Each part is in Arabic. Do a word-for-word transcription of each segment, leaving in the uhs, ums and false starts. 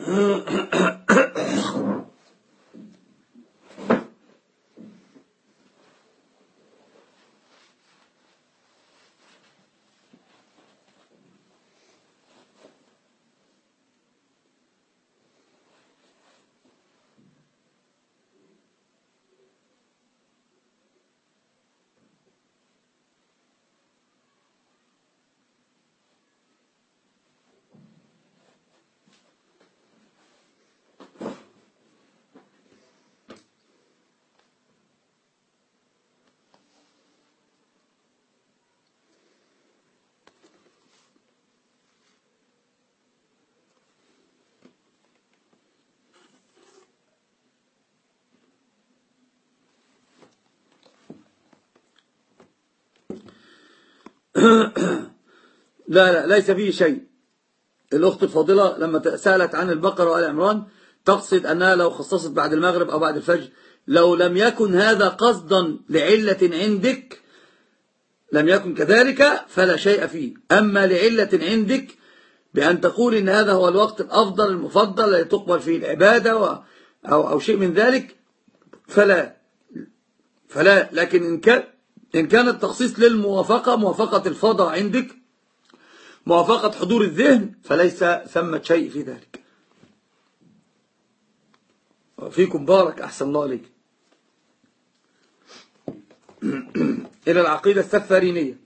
لا لا ليس فيه شيء. الأخت الفاضلة لما سألت عن البقرة وآل عمران تقصد أنها لو خصصت بعد المغرب أو بعد الفجر، لو لم يكن هذا قصدا لعلة عندك لم يكن كذلك فلا شيء فيه. أما لعلة عندك بأن تقول إن هذا هو الوقت الأفضل المفضل الذي تقبل فيه العبادة و أو, أو شيء من ذلك فلا فلا لكن إن كان إن كان التخصيص للموافقة، موافقة الفضاء عندك، موافقة حضور الذهن، فليس ثمة شيء في ذلك. فيكم بارك، أحسن الله عليك. إلى العقيدة السفارينية.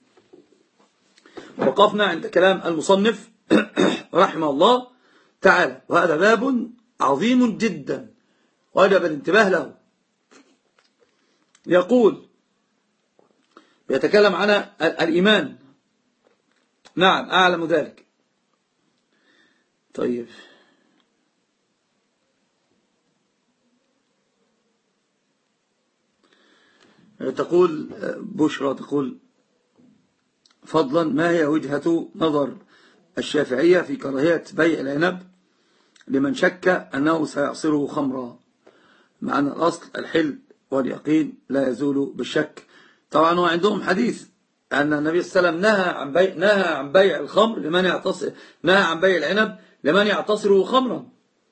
وقفنا عند كلام المصنف رحمه الله تعالى، وهذا باب عظيم جدا وجب الانتباه له. يقول يتكلم عن الإيمان. نعم أعلم ذلك. طيب تقول بشرى، تقول فضلا ما هي وجهة نظر الشافعية في كراهية بيع العنب لمن شك أنه سيعصره خمرا، مع أن الأصل الحل واليقين لا يزول بالشك. طبعا هو عندهم حديث أن النبي صلى الله عليه وسلم نهى عن بيع نهى عن بيع الخمر لمن يعتصر نهى عن بيع العنب لمن يعتصره خمرا،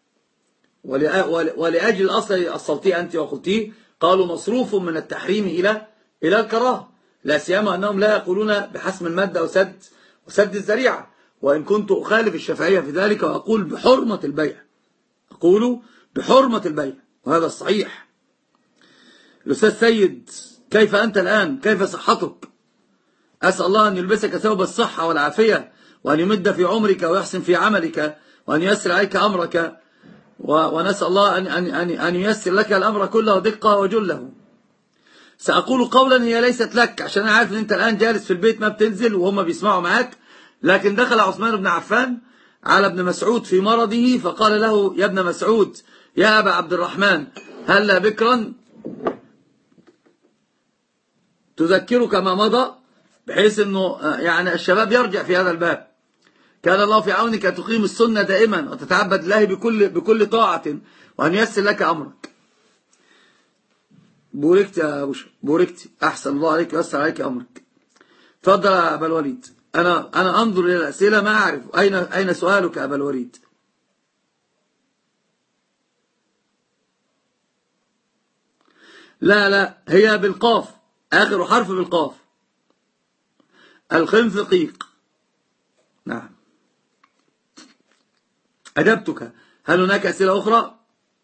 ولأجل الأصل أصلتيه أنت وقلتيه قالوا مصروف من التحريم إلى إلى الكراهة، لا سيما أنهم لا يقولون بحسم المادة وسد وسد الذريعة. وإن كنت أخالف الشافعية في ذلك وأقول بحرمة البيع، أقول بحرمة البيع، وهذا الصحيح. الأستاذ سيد، كيف أنت الآن؟ كيف صحتك؟ أسأل الله أن يلبسك ثوب الصحة والعافية، وأن يمد في عمرك ويحسن في عملك، وأن ييسر عليك أمرك، ونسأل الله أن, أن, أن ييسر لك الأمر كله دقة وجله. سأقول قولا هي ليست لك، عشان أنا عارف أن أنت الآن جالس في البيت ما بتنزل وهم بيسمعوا معاك، لكن دخل عثمان بن عفان على ابن مسعود في مرضه فقال له يا ابن مسعود يا أبا عبد الرحمن هل بكرا تذكرك ما مضى، بحيث أنه يعني الشباب يرجع في هذا الباب. كان الله في عونك تقيم السنة دائما وتتعبد الله بكل, بكل طاعة، وأن ييسر لك أمرك. بوركت يا بشر، بوركت، أحسن الله عليك ويسر عليك أمرك. تفضل يا أبا الوليد. أنا, أنا أنظر إلى الأسئلة ما أعرف أين, أين سؤالك يا أبا الوليد. لا لا هي بالقاف، آخر حرف بالقاف. الخنفقيق. نعم أجبتك. هل هناك أسئلة أخرى؟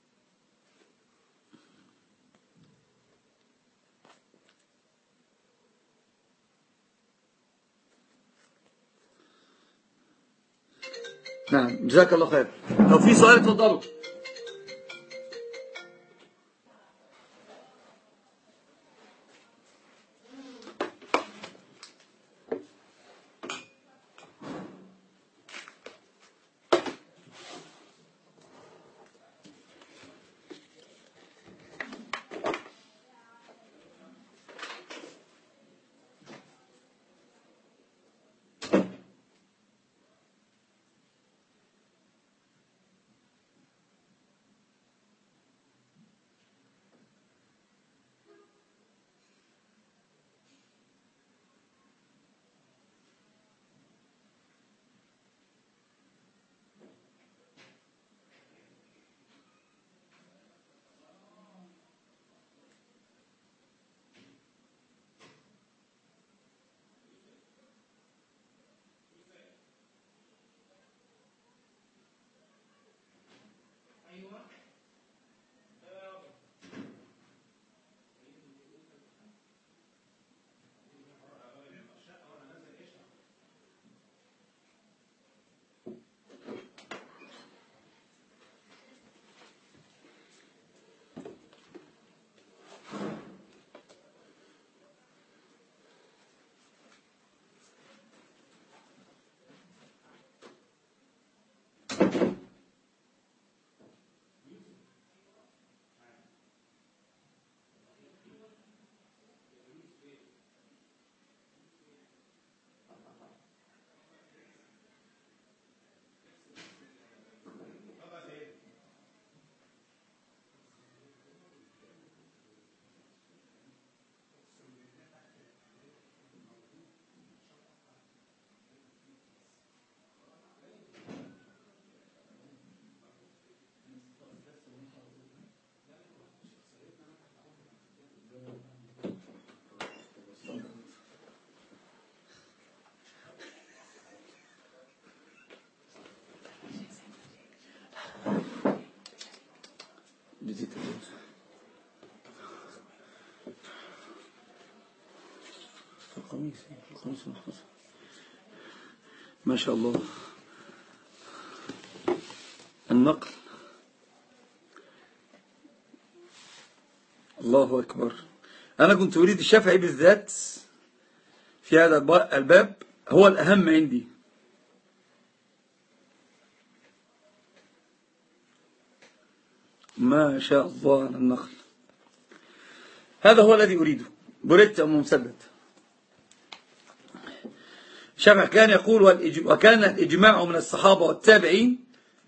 نعم جزاك الله خير. لو في سؤال اتفضلوا. القميص القميص المختصر ما شاء الله. النقل. الله أكبر. أنا كنت أريد الشافعي بالذات في هذا الباب، هو الأهم عندي. ما شاء الله على النقل. هذا هو الذي أريده. بريت أم مسدد. الشافعي كان يقول وكان الإجماع من الصحابة والتابعين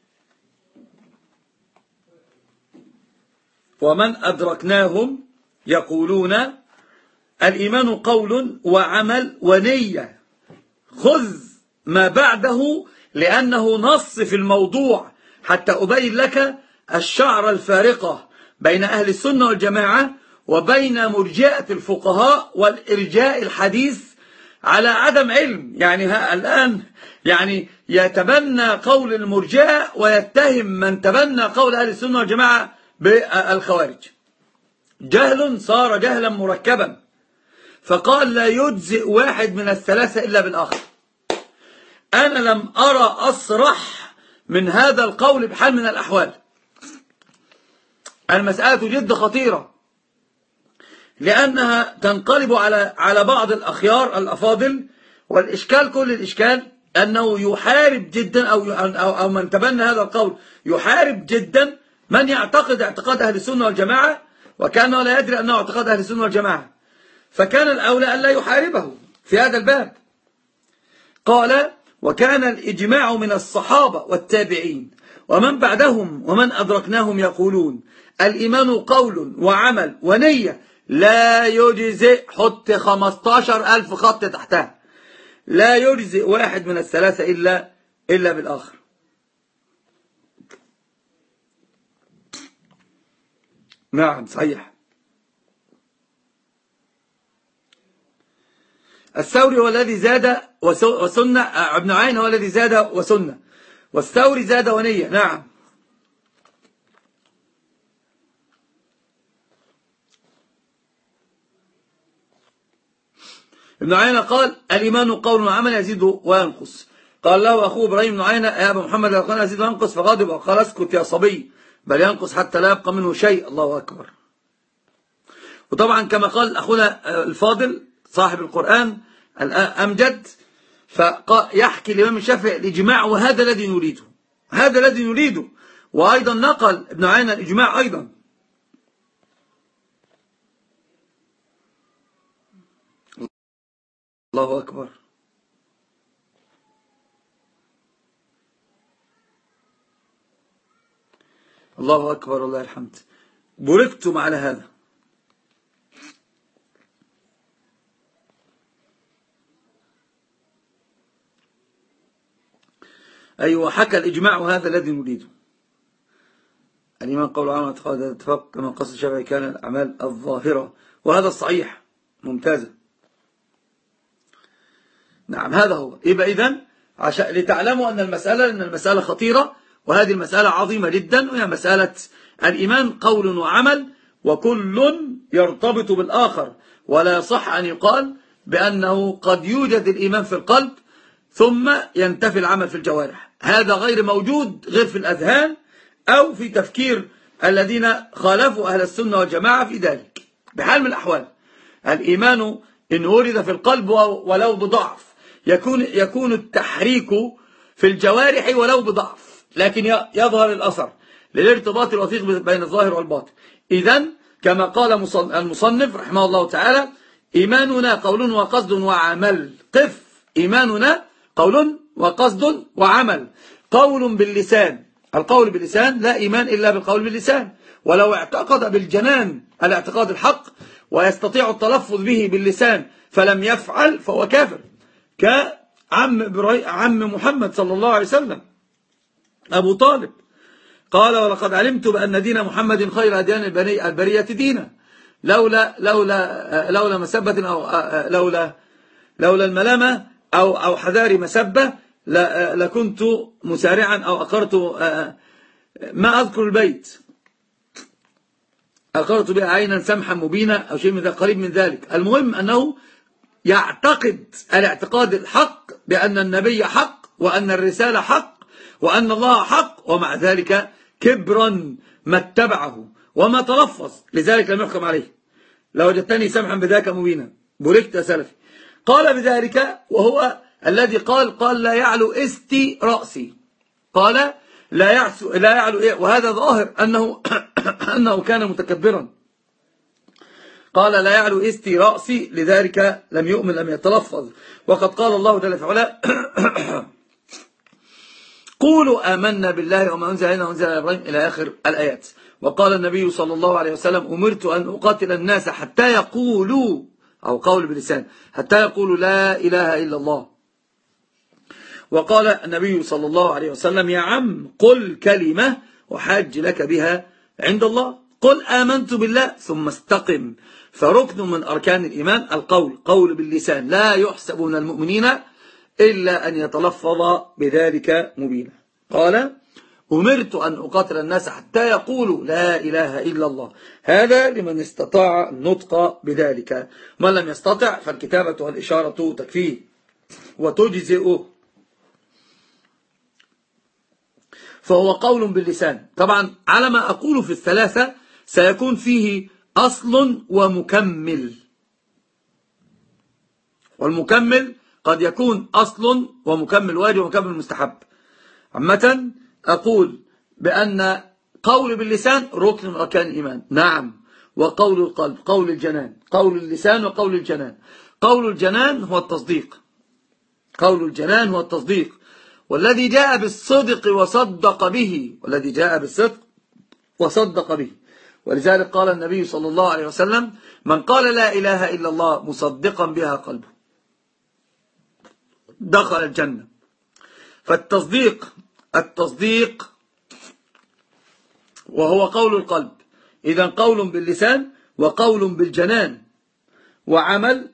ومن أدركناهم يقولون الإيمان قول وعمل ونية، خذ ما بعده لأنه نص في الموضوع، حتى أبين لك الشعر الفارقة بين أهل السنة والجماعة وبين مرجئة الفقهاء والإرجاء الحديث على عدم علم. يعني ها الآن يعني يتبنى قول المرجئة ويتهم من تبنى قول أهل السنة والجماعة بالخوارج. جهل صار جهلا مركبا، فقال لا يجزئ واحد من الثلاثة إلا بالآخر. أنا لم أرى أصرح من هذا القول بحال من الأحوال. المسألة جد خطيرة، لأنها تنقلب على على بعض الأخيار الأفاضل، والإشكال كل الإشكال أنه يحارب جدا أو أو أو من تبنى هذا القول يحارب جدا من يعتقد اعتقاد أهل السنة والجماعة وكأنه لا يدري أنه اعتقاد أهل السنة والجماعة، فكان الأولى أن لا يحاربه في هذا الباب. قال وكان الإجماع من الصحابة والتابعين ومن بعدهم ومن أدركناهم يقولون الإيمان قول وعمل ونية لا يجزئ، حط خمستاشر ألف خط تحتها، لا يجزئ واحد من الثلاثة إلا إلا بالآخر. نعم صحيح. الثوري هو الذي زاد وسنة، ابن عين هو الذي زاد وسنة، والثوري زاد ونية. نعم. ابن عين قال الإيمان قول وعمل يزيد وينقص. قال له أخوه إبراهيم بن عين يا أبا محمد لو كان يزيد وينقص فغضب وقال اسكت يا صبي بل ينقص حتى لا يبقى منه شيء. الله أكبر. وطبعا كما قال أخونا الفاضل صاحب القرآن الأمجد، فيحكي الإمام الشافعي الإجماع، وهذا الذي نريده، هذا الذي نريده. وأيضا نقل ابن عين الإجماع أيضا. الله أكبر. الله أكبر والله الحمد. بوركتم على هذا. أيوة حكى الإجماع وهذا الذي نريده. الإيمان قول عام اعتقاد اتفاق كما قصد الشافعي كان الأعمال الظاهرة، وهذا الصحيح. ممتازة. نعم هذا هو. يبقى إذن عشان لتعلموا أن المسألة أن المسألة خطيرة، وهذه المسألة عظيمة جدا، وهي مسألة الإيمان قول وعمل، وكل يرتبط بالآخر، ولا يصح أن يقال بأنه قد يوجد الإيمان في القلب ثم ينتفي العمل في الجوارح. هذا غير موجود غير في الأذهان أو في تفكير الذين خالفوا أهل السنة والجماعة في ذلك بحال من الأحوال. الإيمان إن ورد في القلب ولو بضعف، يكون يكون التحريك في الجوارح ولو بضعف، لكن يظهر الأثر للارتباط الوثيق بين الظاهر والباطن. إذن كما قال المصنف رحمه الله تعالى إيماننا قول وقصد وعمل. قف. إيماننا قول وقصد وعمل. قول باللسان، القول باللسان لا إيمان إلا بالقول باللسان، ولو اعتقد بالجنان الاعتقاد الحق ويستطيع التلفظ به باللسان فلم يفعل فهو كافر، كعم عم محمد صلى الله عليه وسلم أبو طالب قال ولقد علمت بأن دين محمد خير أديان البرية دينا لولا لولا لولا مسبة أو لولا لولا الملامة أو أو حذار مسبة لكنت مسارعا أو أقرت ما أذكر البيت أقرت بها عينا سمحا مبينا أو شيء من ذلك قريب من ذلك. المهم أنه يعتقد الاعتقاد الحق بأن النبي حق وأن الرسالة حق وأن الله حق، ومع ذلك كبرا ما اتبعه وما تلفظ، لذلك لم يحكم عليه. لو وجدتني سمحا بذاك مبينا بوركت يا سلفي. قال بذلك وهو الذي قال قال لا يعلو استي رأسي، قال لا يعسو لا يعلو إيه، وهذا ظاهر أنه أنه كان متكبرا. قال لا يعلو استي رأسي، لذلك لم يؤمن لم يتلفظ. وقد قال الله جل في علاه قولوا آمنا بالله وما أنزل إلينا وأنزل إلى إبراهيم إلى آخر الآيات. وقال النبي صلى الله عليه وسلم أمرت أن أقاتل الناس حتى يقولوا، أو قول بلسان، حتى يقولوا لا إله إلا الله. وقال النبي صلى الله عليه وسلم يا عم قل كلمة وحاج لك بها عند الله، قل آمنت بالله ثم استقم. فركن من أركان الإيمان القول، قول باللسان، لا يحسب من المؤمنين إلا أن يتلفظ بذلك مبينا. قال أمرت أن أقاتل الناس حتى يقولوا لا إله إلا الله، هذا لمن استطاع النطق بذلك، من لم يستطع فالكتابة والإشارة تكفيه وتجزئه. فهو قول باللسان. طبعا على ما أقول في الثلاثة سيكون فيه أصل ومكمل، والمكمل قد يكون أصل ومكمل واجب ومكمل مستحب. عامة أقول بأن قول باللسان ركن من أركان الإيمان، نعم، وقول القلب، قول الجنان، قول اللسان وقول الجنان. قول الجنان هو التصديق، قول الجنان هو التصديق، والذي جاء بالصدق وصدق به، والذي جاء بالصدق وصدق به. ولذلك قال النبي صلى الله عليه وسلم من قال لا إله إلا الله مصدقا بها قلبه دخل الجنة. فالتصديق التصديق وهو قول القلب، إذن قول باللسان وقول بالجنان وعمل،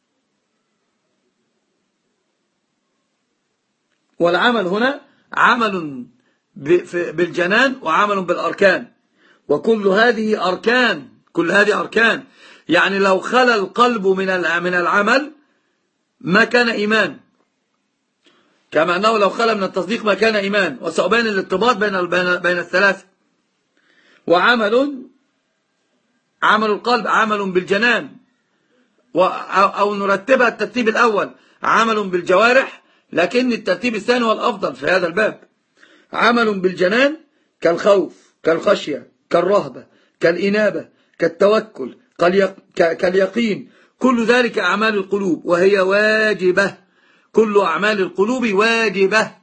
والعمل هنا عمل بالجنان وعمل بالأركان، وكل هذه أركان، كل هذه أركان. يعني لو خلى القلب من من العمل ما كان إيمان، كما أنه لو خلى من التصديق ما كان إيمان. وسأبين الارتباط بين بين الثلاثة. وعمل عمل القلب عمل بالجنان، أو نرتبها الترتيب الأول عمل بالجوارح، لكن الترتيب الثاني هو الأفضل في هذا الباب. عمل بالجنان كالخوف كالخشية كالرهبة كالإنابة كالتوكل كاليقين، كل ذلك أعمال القلوب وهي واجبة، كل أعمال القلوب واجبة.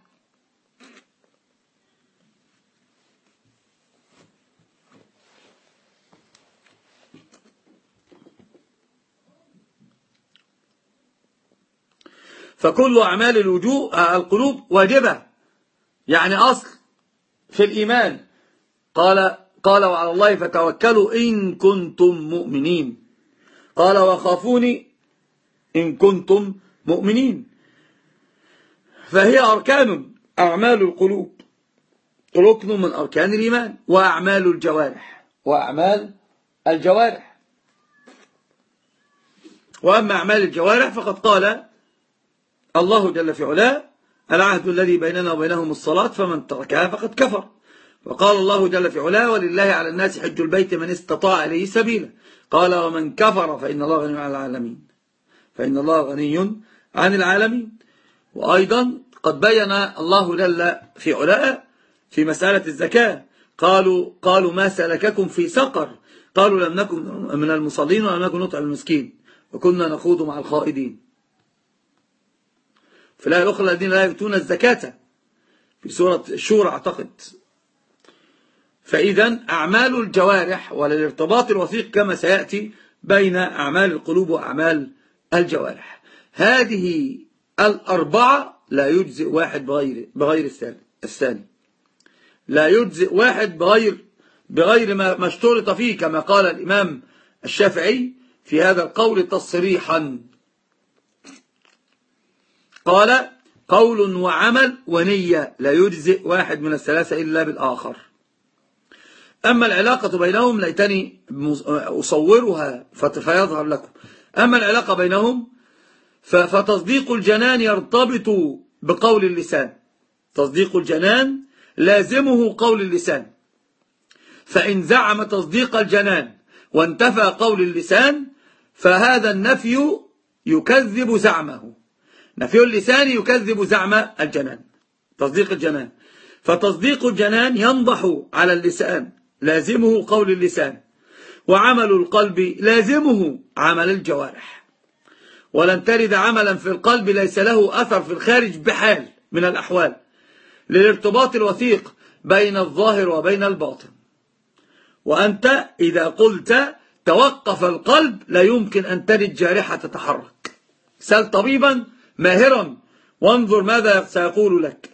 فكل أعمال الوجوه القلوب واجبة، يعني أصل في الإيمان. قال قال وعلى الله فتوكلوا إن كنتم مؤمنين، قال وخافوني إن كنتم مؤمنين. فهي أركان أعمال القلوب ركن من أركان الإيمان. وأعمال الجوارح وأعمال الجوارح وأما أعمال الجوارح فقد قال الله جل في علاه العهد الذي بيننا وبينهم الصلاة فمن تركها فقد كفر. وقال الله جل في علاه ولله على الناس حج البيت من استطاع إليه سبيلا. قال ومن كفر فإن الله غني عن العالمين، فإن الله غني عن العالمين. وأيضا قد بين الله جل في علاه في مسألة الزكاة، قالوا قالوا ما سلككم في سقر، قالوا لم نكن من المصلين ولم نكن نطعم المسكين وكنا نخوض مع الخائضين. في الآية الأخرى الذين لا يؤتون الزكاة في سورة الشورى أعتقد. فإذا أعمال الجوارح وللارتباط الوثيق كما سيأتي بين أعمال القلوب وأعمال الجوارح، هذه الأربعة لا يجزئ واحد بغير بغير الثاني، لا يجزئ واحد بغير بغير ما اشترط فيه، كما قال الإمام الشافعي في هذا القول تصريحا، قال قول وعمل ونية لا يجزئ واحد من الثلاثة إلا بالآخر. أما العلاقة بينهم ليتني أصورها فيظهر لكم. أما العلاقة بينهم فتصديق الجنان يرتبط بقول اللسان، تصديق الجنان لازمه قول اللسان، فإن زعم تصديق الجنان وانتفى قول اللسان فهذا النفي يكذب زعمه، نفي اللسان يكذب زعم الجنان، تصديق الجنان. فتصديق الجنان ينضح على اللسان لازمه قول اللسان، وعمل القلب لازمه عمل الجوارح، ولن ترد عملا في القلب ليس له أثر في الخارج بحال من الأحوال، للارتباط الوثيق بين الظاهر وبين الباطن. وأنت إذا قلت توقف القلب لا يمكن أن ترد جارحة تتحرك. سل طبيبا ماهرا وانظر ماذا سيقول لك.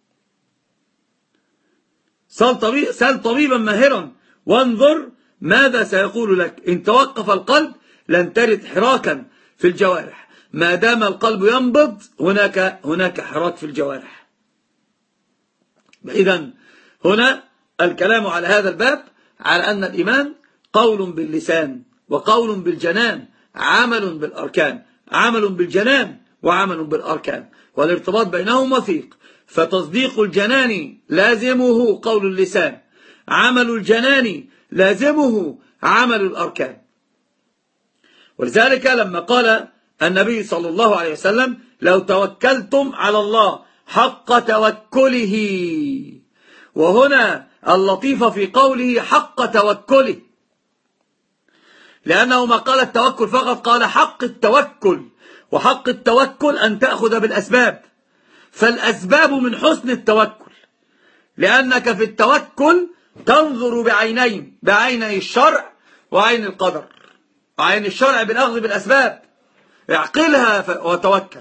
سل طبيبا ماهرا وانظر ماذا سيقول لك. إن توقف القلب لن ترد حراكا في الجوارح، ما دام القلب ينبض هناك هناك حراك في الجوارح. إذن هنا الكلام على هذا الباب على أن الإيمان قول باللسان وقول بالجنان، عمل بالأركان، عمل بالجنان وعمل بالأركان، والارتباط بينهم وثيق. فتصديق الجنان لازمه قول اللسان، عمل الجنان لازمه عمل الأركان. ولذلك لما قال النبي صلى الله عليه وسلم لو توكلتم على الله حق توكله، وهنا اللطيفة في قوله حق توكله، لأنه ما قال التوكل فقط، قال حق التوكل، وحق التوكل أن تأخذ بالأسباب، فالأسباب من حسن التوكل، لأنك في التوكل تنظر بعينين، بعيني الشرع وعين القدر. وعين الشرع بالأخذ بالأسباب، اعقلها وتوكل.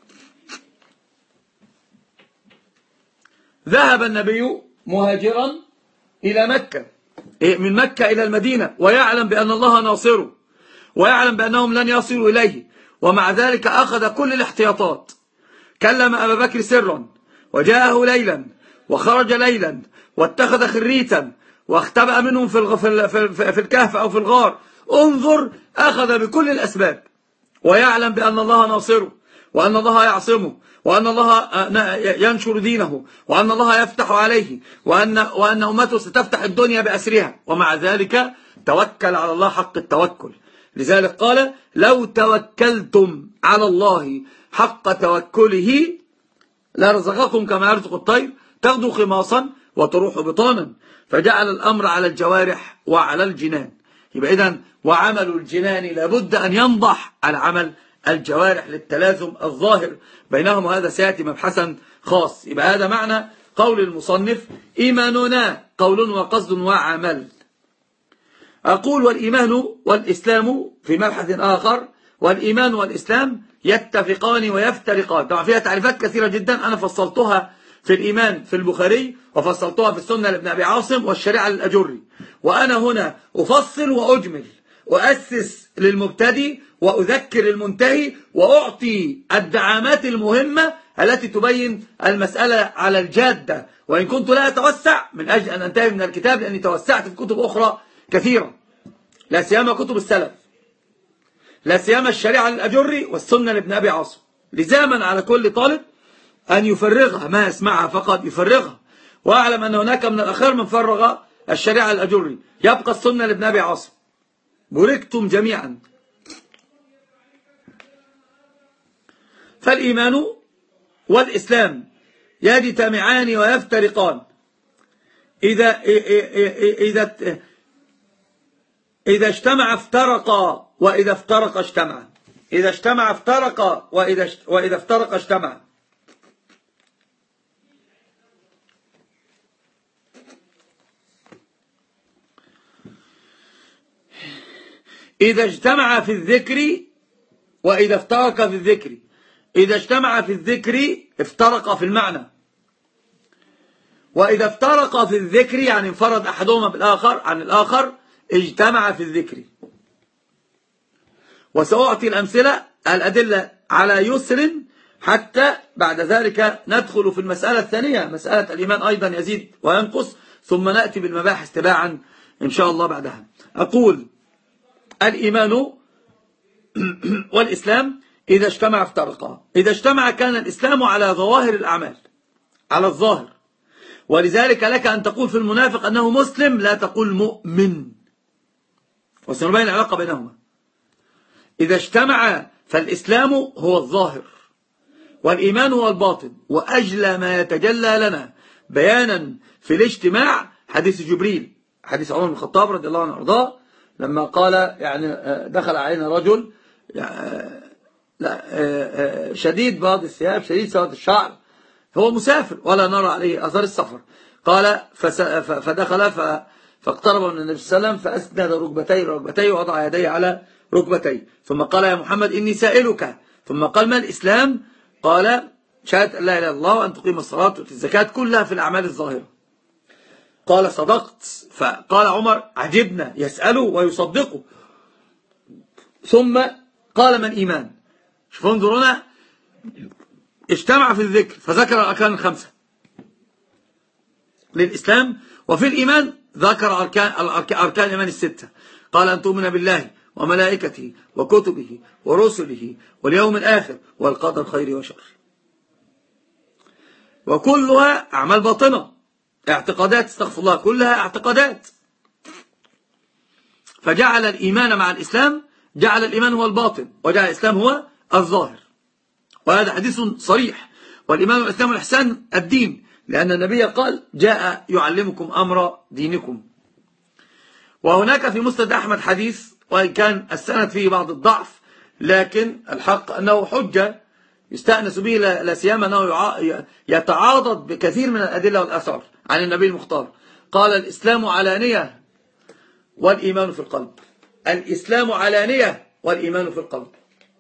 ذهب النبي مهاجرا إلى مكة، من مكة إلى المدينة، ويعلم بأن الله ناصره، ويعلم بأنهم لن يصلوا إليه، ومع ذلك أخذ كل الاحتياطات. كلم أبا بكر سرا، وجاءه ليلا، وخرج ليلا، واتخذ خريتا، واختبأ منهم في في الكهف أو في الغار. انظر، أخذ بكل الأسباب، ويعلم بأن الله ناصره، وأن الله يعصمه، وأن الله ينشر دينه، وأن الله يفتح عليه، وأن, وأن أمته ستفتح الدنيا بأسرها، ومع ذلك توكل على الله حق التوكل. لذلك قال لو توكلتم على الله حق توكله لرزقكم كما يرزق الطير تغدو خماصا وتروح بطانا. فجعل الأمر على الجوارح وعلى الجنان. يبقى إذن وعمل الجنان لابد أن ينضح على عمل الجوارح للتلازم الظاهر بينهم، وهذا سيأتي مبحثا خاص. يبقى هذا معنى قول المصنف إيماننا قول وقصد وعمل. أقول والإيمان والإسلام في مبحث آخر، والإيمان والإسلام يتفقان ويفترقان. طبعا فيها تعريفات كثيرة جدا، أنا فصلتها في الإيمان في البخاري، وفصلتها في السنة لابن أبي عاصم، والشريعة للأجري. وأنا هنا أفصل وأجمل، أؤسس للمبتدئ وأذكر المنتهي، وأعطي الدعامات المهمة التي تبين المسألة على الجادة، وإن كنت لا أتوسع من أجل أن أنتهي من الكتاب، لأني توسعت في كتب أخرى كثيرة، لا سيما كتب السلف، لا سيما الشريعة للأجري والسنة لابن أبي عاصم. لزاما على كل طالب أن يفرغها، ما يسمعها فقط يفرغها. وأعلم أن هناك من الأخير من فرغ الشريعة للأجري، يبقى السنة لابن أبي عاصم. بوركتم جميعا. فالإيمان والإسلام يجتمعان ويفترقان إذا إذا إذا اجتمع افترقا، وإذا افترق اجتمع. إذا اجتمع افترقا، وإذا وإذا افترق اجتمع. إذا اجتمع في الذكر وإذا افترق في الذكر. إذا اجتمع في الذكر افترق في المعنى، وإذا افترق في الذكر يعني انفرد أحدهما بالآخر عن الآخر اجتمع في الذكر. وسأعطي الأمثلة الأدلة على يسر حتى بعد ذلك ندخل في المسألة الثانية، مسألة الإيمان أيضا يزيد وينقص، ثم نأتي بالمباحث تباعا إن شاء الله بعدها. أقول الإيمان والإسلام إذا اجتمع افترقا. إذا اجتمع كان الإسلام على ظواهر الأعمال، على الظاهر، ولذلك لك أن تقول في المنافق أنه مسلم، لا تقول مؤمن، وسنبين العلاقة بينهما. إذا اجتمع فالإسلام هو الظاهر والإيمان هو الباطن، وأجلى ما يتجلى لنا بيانا في الاجتماع حديث جبريل، حديث عمر بن الخطاب رضي الله عنه وارضاه، لما قال يعني دخل علينا رجل شديد بياض الثياب شديد سواد الشعر، هو مسافر ولا نرى عليه أثر السفر. قال فدخل فاقترب من النبي صلى الله عليه وسلم فأسند ركبتيه ركبتيه ووضع يديه على ركبتيه، ثم قال يا محمد إني سائلك، ثم قال ما الإسلام؟ قال شهادة لا إله إلا الله وأن تقيم الصلاة وتؤتي الزكاة، كلها في الأعمال الظاهرة. قال صدقت. فقال عمر عجبنا، يسأله ويصدقه. ثم قال ما الإيمان؟ شوفوا انظرونا، اجتمع في الذكر فذكر الأركان الخمسة للإسلام، وفي الإيمان ذكر أركان أركان الإيمان الستة. قال أن تؤمن بالله وملائكته وكتبه ورسله واليوم الآخر والقدر خير وشر، وكلها أعمال باطنة، اعتقادات، استغفر الله، كلها اعتقادات. فجعل الإيمان مع الإسلام، جعل الإيمان هو الباطن وجعل الإسلام هو الظاهر، وهذا حديث صريح. والإيمان والإسلام والإحسان الدين، لأن النبي قال جاء يعلمكم أمر دينكم. وهناك في مسند أحمد حديث، وإن كان السند فيه بعض الضعف، لكن الحق أنه حجة يستأنس به، لا سيما أنه يتعاضد بكثير من الأدلة والآثار عن النبي المختار. قال الإسلام علانية والإيمان في القلب. الإسلام علانية والإيمان في القلب.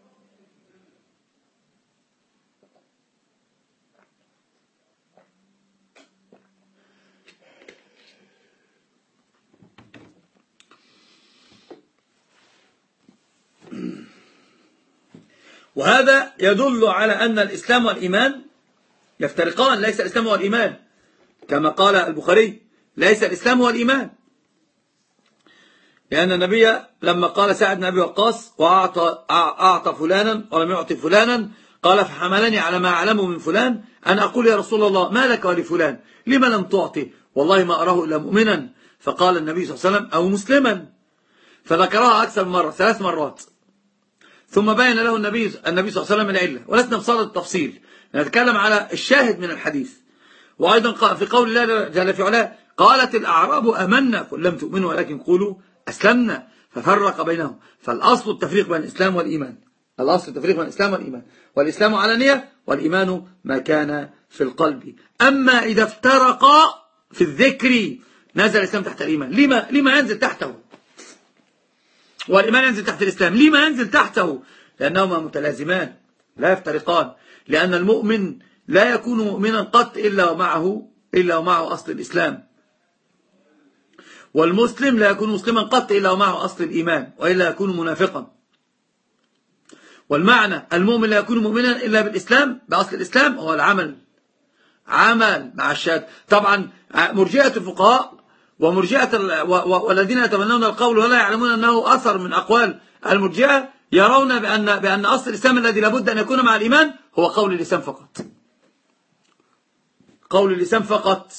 وهذا يدل على أن الإسلام والإيمان يفترقان، ليس الإسلام والإيمان كما قال البخاري، ليس الإسلام والإيمان، لأن النبي لما قال سعد بن أبي وقاص وأعطى أعطى فلانا ولم يعطي فلانا، قال فحملني على ما أعلمه من فلان أن أقول يا رسول الله ما لك ولفلان لما لم تعطي، والله ما أراه إلا مؤمنا. فقال النبي صلى الله عليه وسلم أو مسلما، فذكرها أكثر من مرة، ثلاث مرات. ثم بين له النبي النبي صلى الله عليه وسلم العلة، ولسنا بصدد التفصيل، نتكلم على الشاهد من الحديث. وأيضا في قول الله جل في علاه قالت الأعراب آمنا قل لم تؤمنوا ولكن قولوا أسلمنا، ففرق بينهم. فالأصل التفريق بين الإسلام والإيمان، الأصل التفريق بين الإسلام والإيمان، والإسلام علانية والإيمان ما كان في القلب. أما إذا افترقا في الذكر نزل الإسلام تحت الإيمان. لما لما ينزل تحته؟ والإيمان ينزل تحت الإسلام. لما ينزل تحته؟ لأنهما متلازمان لا يفترقان، لأن المؤمن لا يكون مؤمنا قط إلا ومعه إلا ومعه أصل الإسلام، والمسلم لا يكون مسلما قط إلا ومعه أصل الإيمان، وإلا يكون منافقا. والمعنى المؤمن لا يكون مؤمنا إلا بالإسلام، بأصل الإسلام هو العمل، عمل مع الشهادة. طبعا مرجئة الفقهاء ومرجئة والذين يتبنون القول ولا يعلمون أنه أثر من أقوال المرجئة يرون بأن بأن أصل الإسلام الذي لابد أن يكون مع الإيمان هو قول اللسان فقط، قول اللسان فقط،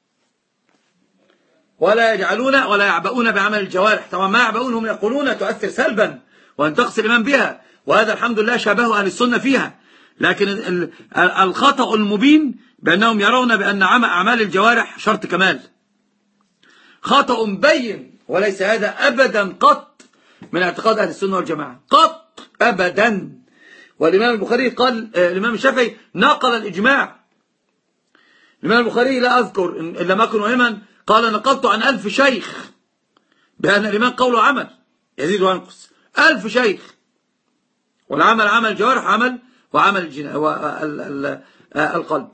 ولا يجعلون ولا يعبؤون بعمل الجوارح. طبعا ما يعبؤون، هم يقولون تؤثر سلبا وأن تقص الإيمان بها، وهذا الحمد لله شابه أهل السنة فيها. لكن الخطأ المبين بأنهم يرون بأن أعمال الجوارح شرط كمال، خطأ بين، وليس هذا أبدا قط من اعتقاد أهل السنة والجماعة، قط أبدا. والإمام البخاري قال، الإمام الشافعي نقل الإجماع. الإمام البخاري لا أذكر إن لم أكن وهما قال نقلت عن ألف شيخ بأن الإيمان قوله عمل يزيد وينقص، ألف شيخ، والعمل عمل الجوارح عمل وعمل الجنا والقلب،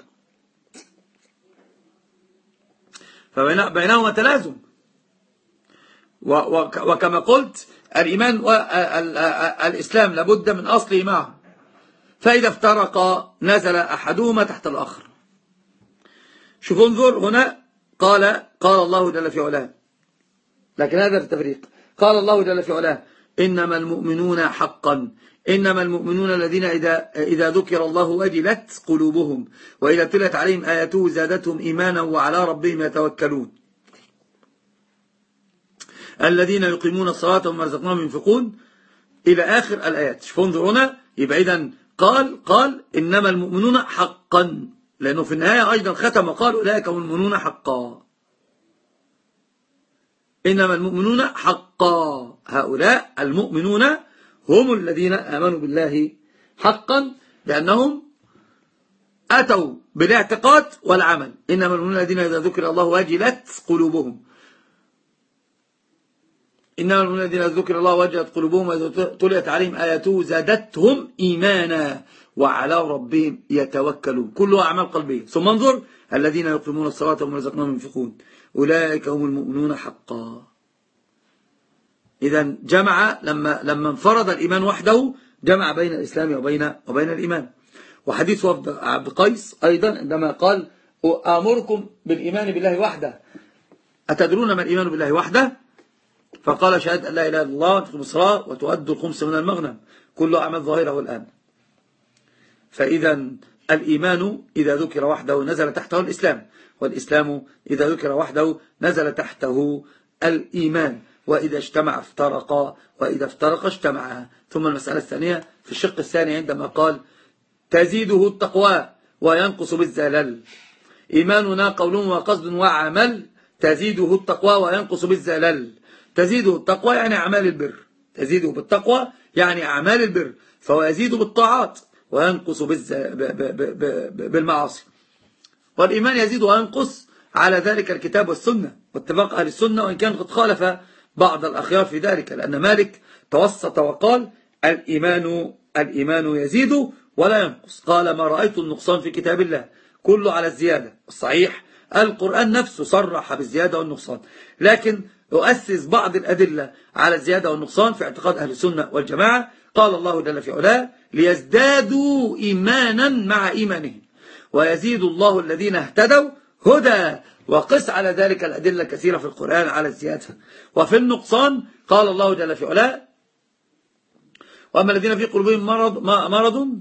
فبينهما تلازم. وكما قلت الإيمان والإسلام لابد من أصله معه، فإذا افترقا نزل أحدهما تحت الآخر. شوف انظر هنا، قال قال الله جل في علاه، لكن هذا في التفريق. قال الله جل في علاه إنما المؤمنون حقا إنما المؤمنون الذين إذا, إذا ذكر الله وجلت قلوبهم وإذا تلت عليهم آياته زادتهم إيمانا وعلى ربهم يتوكلون الذين يقيمون الصلاة ومما رزقناهم ينفقون إلى آخر الآيات. شوفوا انظروا هنا، يبقى إذن قال قال إنما المؤمنون حقا، لأنه في النهاية أيضا ختم قال أولئك هم المؤمنون حقا. إنما المؤمنون حقا، هؤلاء المؤمنون هم الذين آمنوا بالله حقا لأنهم أتوا بالاعتقاد والعمل. إنما المؤمنون الذين إذا ذكر الله وجلت قلوبهم إنما المؤمنون الذين إذا ذكر الله وجلت قلوبهم وإذا تليت عليهم آياته زادتهم إيمانا وعلى ربهم يتوكلون، كلها أعمال قلبية. ثم انظر الذين يقيمون الصلاة ومما رزقناهم ينفقون أولئك هم المؤمنون حقا. إذن جمع لما لما انفرد الإيمان وحده جمع بين الإسلام وبين وبين الإيمان. وحديث وفد عبد قيس أيضا عندما قال آمركم بالإيمان بالله وحده أتدرون ما الإيمان بالله وحده؟ فقال شهادة أن لا إله إلا الله وتقيموا الصلاة وتؤدوا الخمس من المغنم، كل أعمال ظاهرة الآن. فإذا الإيمان إذا ذكر وحده نزل تحته الإسلام، والإسلام إذا ذكر وحده نزل تحته الإيمان، وإذا اجتمع افترقا وإذا افترق اجتمعا. ثم المسألة الثانية في الشق الثاني عندما قال تزيده التقوى وينقص بالزلل. إيماننا قول وقصد وعمل تزيده التقوى وينقص بالزلل. تزيده التقوى يعني أعمال البر، تزيده بالتقوى يعني أعمال البر، فهو يزيد بالطاعات وينقص بالمعاصي. والإيمان يزيد وينقص على ذلك الكتاب والسنة واتفاق أهل السنة، وإن كان قد خالف بعض الأخيار في ذلك، لأن مالك توسط وقال الإيمان الإيمان يزيد ولا ينقص. قال ما رأيت النقصان في كتاب الله كله على الزيادة. الصحيح القرآن نفسه صرح بالزيادة والنقصان، لكن يؤسس بعض الأدلة على الزيادة والنقصان في اعتقاد أهل السنة والجماعة. قال الله جل في علاه ليزدادوا إيمانا مع إيمانهم ويزيد الله الذين اهتدوا هدى. وقس على ذلك الأدلة كثيرة في القرآن على الزيادة. وفي النقصان قال الله جل في علاه وأما الذين في قلوبهم مرض, مرض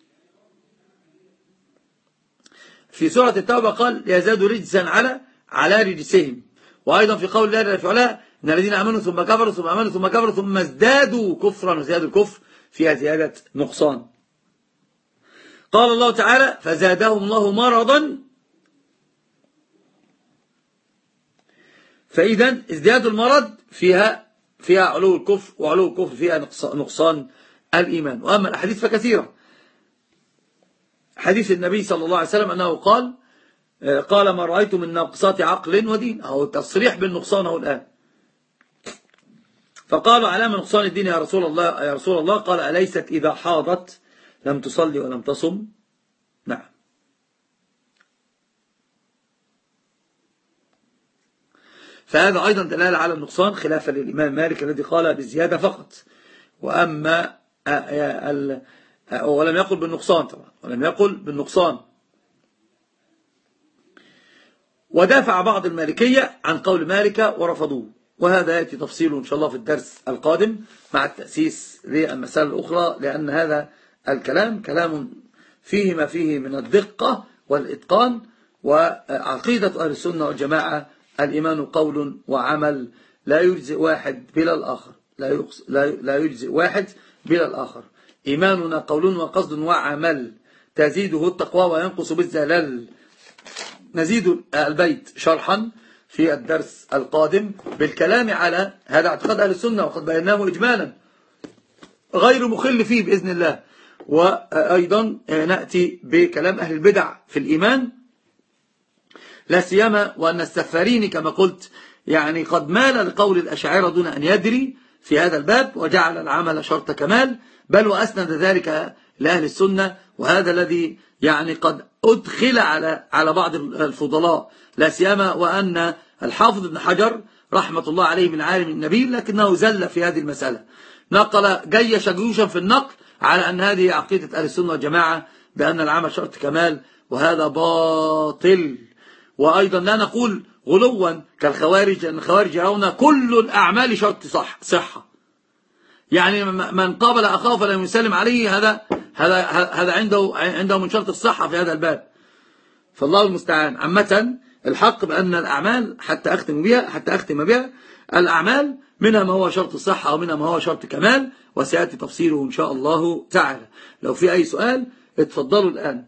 في سورة التوبة قال ليزدادوا رجسا على على رجسهم. وأيضا في قول الله جل في علاه إن الذين آمنوا ثم كفروا ثم آمنوا ثم كفروا ثم ازدادوا كفرا، وزيادة الكفر فيها زيادة نقصان. قال الله تعالى فزادهم الله مرضا. فإذا ازدياد المرض فيها فيها علو الكفر، وعلو الكفر فيها نقصان الإيمان. وأما الأحاديث فكثيرة. حديث النبي صلى الله عليه وسلم أنه قال قال ما رأيت من ناقصات عقل ودين، أو تصريح بالنقصان هو الآن. فقالوا علامة نقصان الدين يا رسول الله يا رسول الله قال أليست إذا حاضت لم تصلي ولم تصم؟ نعم. فهذا أيضا دلالة على النقصان خلافا للإمام مالك الذي قال بالزيادة فقط. وأما ولم يقل بالنقصان طبعا ولم يقل بالنقصان. ودافع بعض المالكية عن قول مالك ورفضوه، وهذا يأتي تفصيله إن شاء الله في الدرس القادم مع التأسيس للمسألة الأخرى، لأن هذا الكلام كلام فيه ما فيه من الدقة والإتقان. وعقيدة أهل السنة والجماعة الإيمان قول وعمل، لا يجزئ واحد بلا الآخر، لا, لا يجزئ واحد بلا الآخر. إيماننا قول وقصد وعمل تزيده التقوى وينقص بالزلل. نزيد البيت شرحا في الدرس القادم بالكلام على هذا اعتقاد أهل السنة، وقد بيناه إجمالا غير مخل فيه بإذن الله. وأيضا نأتي بكلام أهل البدع في الإيمان، لا سيما وأن السفاريني كما قلت يعني قد مال لقول الأشاعرة دون أن يدري في هذا الباب، وجعل العمل شرط كمال، بل وأسند ذلك لأهل السنة. وهذا الذي يعني قد أدخل على على بعض الفضلاء، لا سيما وأن الحافظ ابن حجر رحمة الله عليه من عالم النبيل، لكنه زل في هذه المسألة، نقل جيش جيوشا في النقل على أن هذه عقيدة أهل السنة والجماعة بأن العمل شرط كمال، وهذا باطل. وأيضا لا نقول غلوا كالخوارج، لأن الخوارج يرون كل الأعمال شرط صح صحة، يعني من قابل أخاه فلم يسلم عليه هذا هذا هذا عنده عنده من شرط الصحة في هذا الباب. فالله المستعان. عامة الحق بأن الأعمال حتى أختم بها حتى أختم بها الأعمال منها ما هو شرط الصحة ومنها ما هو شرط كمال، وسيأتي تفصيله إن شاء الله تعالى. لو في أي سؤال اتفضلوا الآن.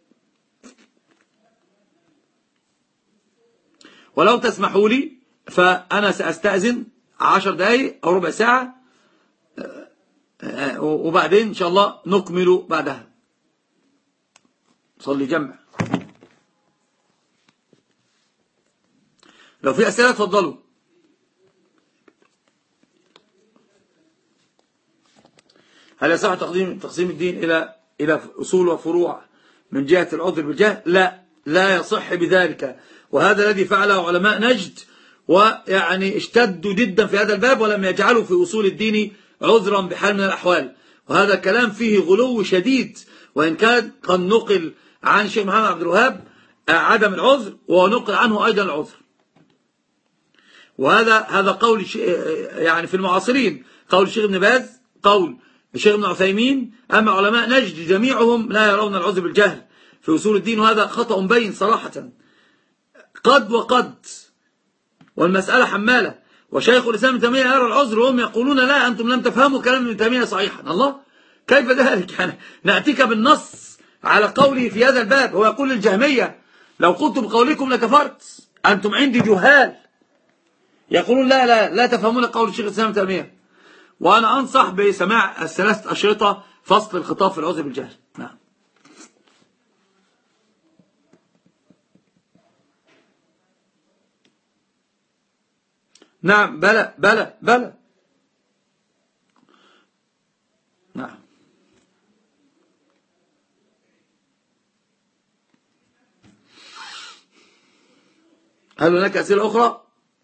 ولو تسمحوا لي فأنا سأستأذن عشر دقائق أو ربع ساعة، وبعدين إن شاء الله نكمل بعدها. صلي جمع. لو في أسئلة اتفضلوا. هل يصح تقديم تقسيم الدين إلى إلى أصول وفروع من جهة العذر بالجهل؟ لا، لا يصح بذلك، وهذا الذي فعله علماء نجد، ويعني اشتدوا جدا في هذا الباب ولم يجعلوا في أصول الدين عذرا بحال من الأحوال، وهذا كلام فيه غلو شديد، وإن كان قد نقل عن شيخ محمد عبد الوهاب عدم العذر، ونقل عنه أيضا العذر. وهذا هذا قول يعني في المعاصرين، قول الشيخ ابن باز، قول الشيخ ابن عثيمين. أما علماء نجد جميعهم لا يرون العذر بالجهل في أصول الدين، وهذا خطأ بين صراحة. قد وقد، والمسألة حمالة، وشيخ الإسلام ابن تيمية يرى العذر وهم يقولون لا أنتم لم تفهموا كلام ابن تيمية صحيحا. الله، كيف ذلك؟ يعني نأتيك بالنص على قوله في هذا الباب. هو يقول للجهمية لو قلت بقولكم لكفرت، أنتم عندي جهال. يقولون لا لا لا تفهمون قول الشيخ الإسلام ابن تيمية. وأنا أنصح بسماع الثلاث أشرطة فصل الخطاب في العذر بالجهل. نعم. نعم بلى بلى بلى. نعم. هل هناك أسئلة أخرى؟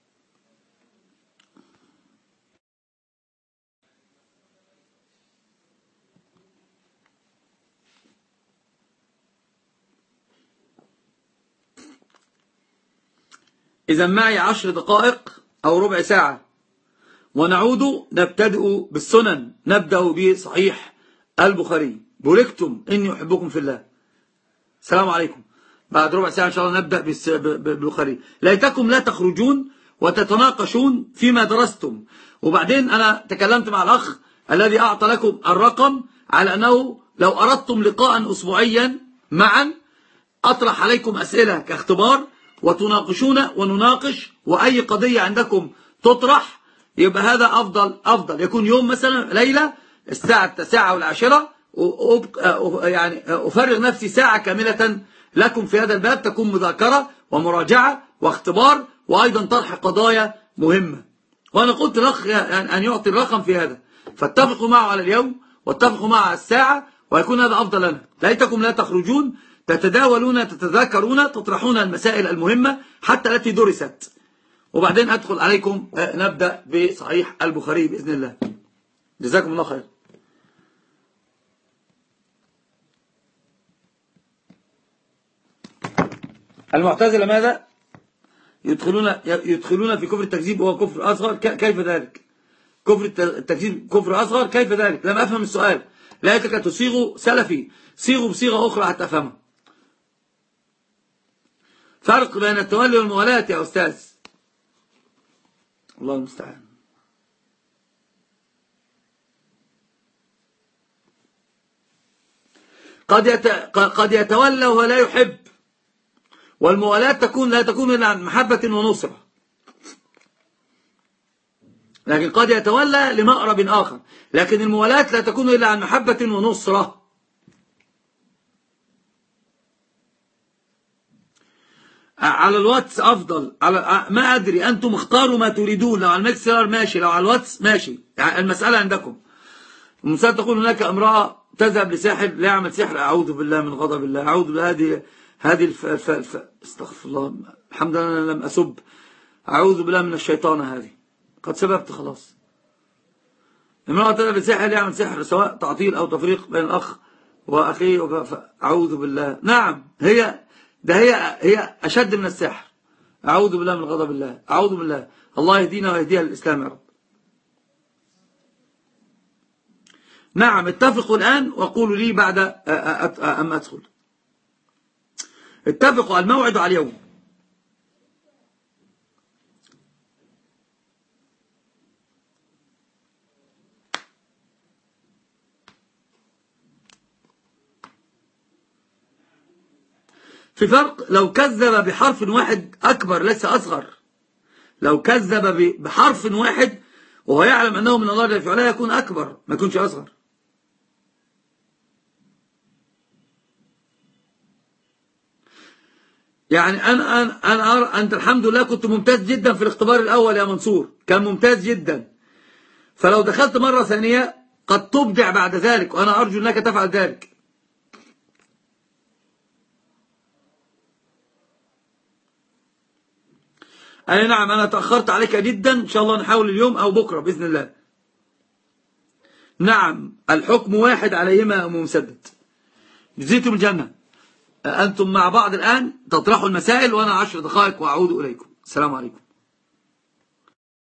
إذا معي عشر دقائق أو ربع ساعة ونعود نبتدئ بالسنن. نبدأ بصحيح البخاري. بوركتم إني أحبكم في الله. السلام عليكم. بعد ربع ساعة إن شاء الله نبدأ بالبخاري. ليتكم لا تخرجون وتتناقشون فيما درستم. وبعدين أنا تكلمت مع الأخ الذي أعطى لكم الرقم على أنه لو أردتم لقاء أسبوعيا معا أطرح عليكم أسئلة كاختبار وتناقشون ونناقش، وأي قضية عندكم تطرح. يبقى هذا أفضل أفضل يكون يوم مثلا ليلة الساعة التاسعة والعاشرة، يعني أفرغ نفسي ساعة كاملة لكم في هذا الباب، تكون مذاكرة ومراجعة واختبار، وأيضا طرح قضايا مهمة. وأنا قلت الأخ أن يعطي الرقم في هذا، فاتفقوا معه على اليوم واتفقوا معه على الساعة، ويكون هذا أفضل لنا. ليتكم لا تخرجون، تتداولون تتذاكرون تطرحون المسائل المهمة حتى التي درست، وبعدين أدخل عليكم. نبدأ بصحيح البخاري بإذن الله. جزاكم الله خير. المعتزلة ماذا؟ يدخلون يدخلون في كفر التكذيب وهو كفر أصغر. كيف ذلك؟ كفر التكذيب كفر أصغر، كيف ذلك؟ لم أفهم السؤال. لا يتك تصيغوا سلفي، صيغوا بصيغة أخرى حتى أفهمها. فرق بين التولي والموالاة يا أستاذ. الله المستعان. قد يت... قد يتولى وهو لا يحب، والموالاة تكون لا تكون إلا عن محبة ونصرة، لكن قد يتولى لمأرب آخر، لكن الموالاة لا تكون إلا عن محبة ونصرة. على الواتس أفضل، على ما أدري، أنتم اختاروا ما تريدون. لو على المكسر ماشي، لو على الواتس ماشي، المسألة عندكم. المسألة تقول هناك امرأة تذهب لساحر لا يعمل سحر. أعوذ بالله من غضب الله، أعوذ بالله. هذه هذه الف... الف... الف... استغفر الله، الحمد لله أنا لم أسب. أعوذ بالله من الشيطان، هذه قد سببت خلاص. امرأة تذهب لساحر لا يعمل سحر، سواء تعطيل أو تفريق بين الأخ وأخيه. أعوذ بالله. نعم، هي ده هي هي أشد من السحر. أعوذ بالله من غضب الله، أعوذ بالله. الله يهدينا ويهديها للإسلام يا رب. نعم اتفقوا الآن وقولوا لي بعد أم أدخل. اتفقوا على الموعد وعلى اليوم. في فرق لو كذب بحرف واحد أكبر ليس أصغر. لو كذب بحرف واحد وهو يعلم أنه من الله جل وعلا يكون أكبر ما يكونش أصغر. يعني أنا أنا أنا أرى أنت الحمد لله كنت ممتاز جدا في الاختبار الأول يا منصور، كان ممتاز جدا. فلو دخلت مرة ثانية قد تبدع بعد ذلك، وأنا أرجو أنك تفعل ذلك. أي نعم أنا تأخرت عليك جدا، إن شاء الله نحاول اليوم أو بكرة بإذن الله. نعم الحكم واحد عليهما يا أم مسدد. جزيتم الجنة. أنتم مع بعض الآن تطرحوا المسائل وأنا عشر دقائق وأعود إليكم. السلام عليكم.